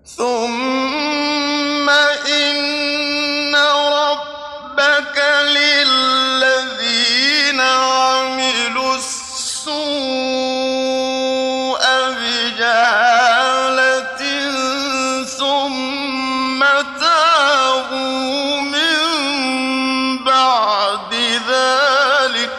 ثم إن ربك للذين عملوا السوء بجهالة ثم تابوا من بعد ذلك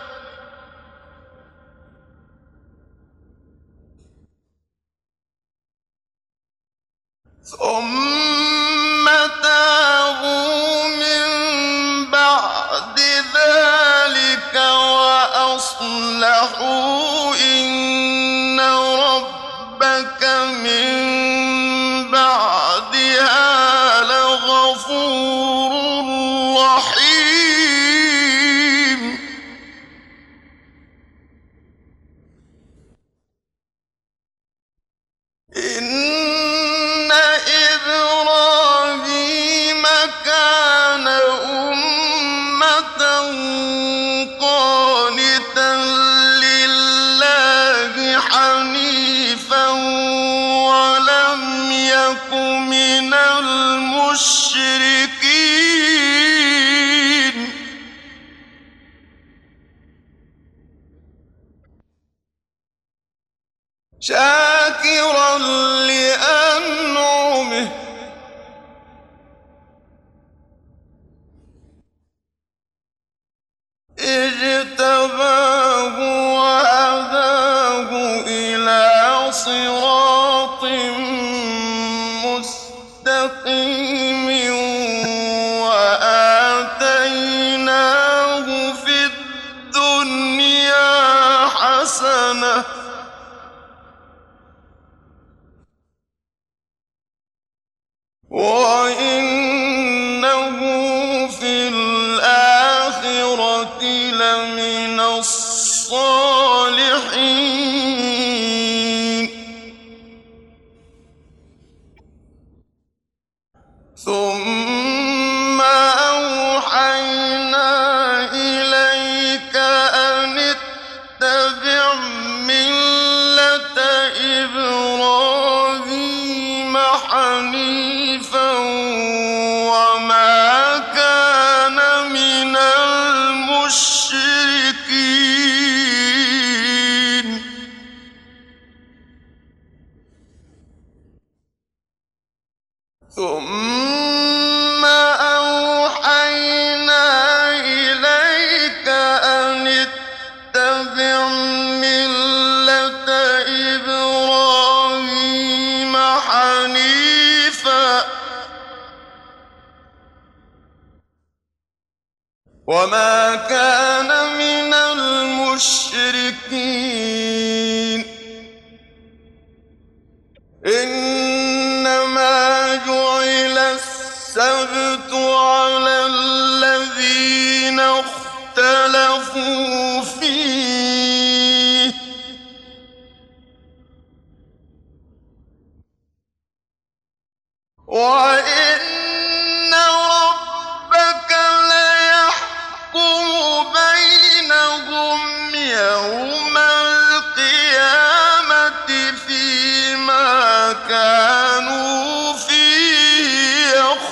وأصلحوا إن ربك من بعدها لغفور رحيم. إن إبراهيم كان أمة قانتا لله حنيفا ولم يك من المشركين. شاكرا لأنعمه اجتباه وهداه إلى صراط مستقيم وآتيناه في الدنيا حسنة وإنه في الآخرة لمن الصالحين. ثم أوحينا إليك أن اتبع ملة إبراهيم حنيفا وما كان من المشركين. ثم أوحينا إليك أن اتبع ملة إبراهيم حنيفا وما كان من المشركين. إنما جعل السبت على الذين اختلفوا فيه وإن ربك ليحكم بينهم يوم القيامة فيما كانوا فيه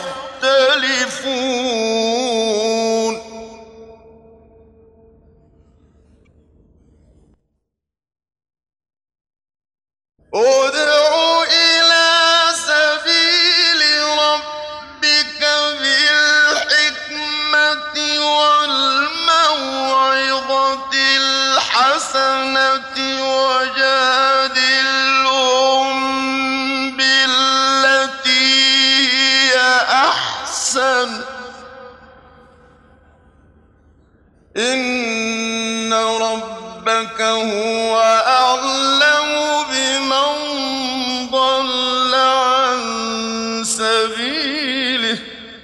يختلفون. ادع إلى سبيل ربك بالحكمة والموعظة الحسنة وجادلهم بالتي هي أحسن إن ربك هو أعلم بمن ضل عن سبيله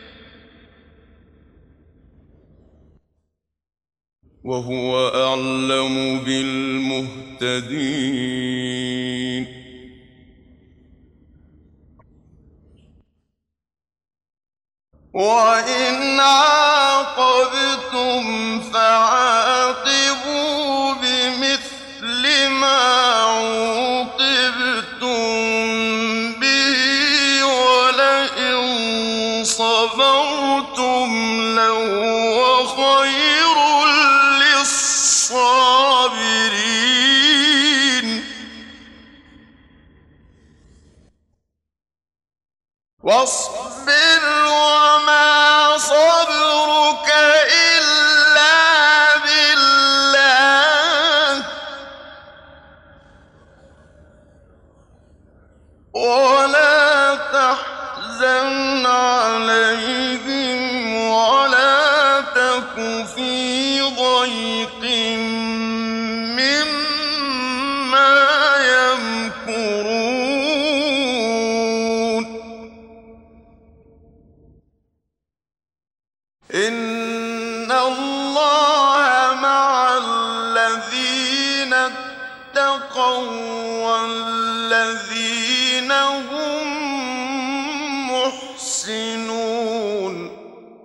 وهو أعلم بالمهتدين. وإن عاقبتم فعاقبوا بمثل ما عوقبتم به واصبر وما صبرك إلا بالله ولا تحزن عليهم ولا تك في ضيق مما يمكرون إن الله مع الذين اتقوا والذين هم محسنون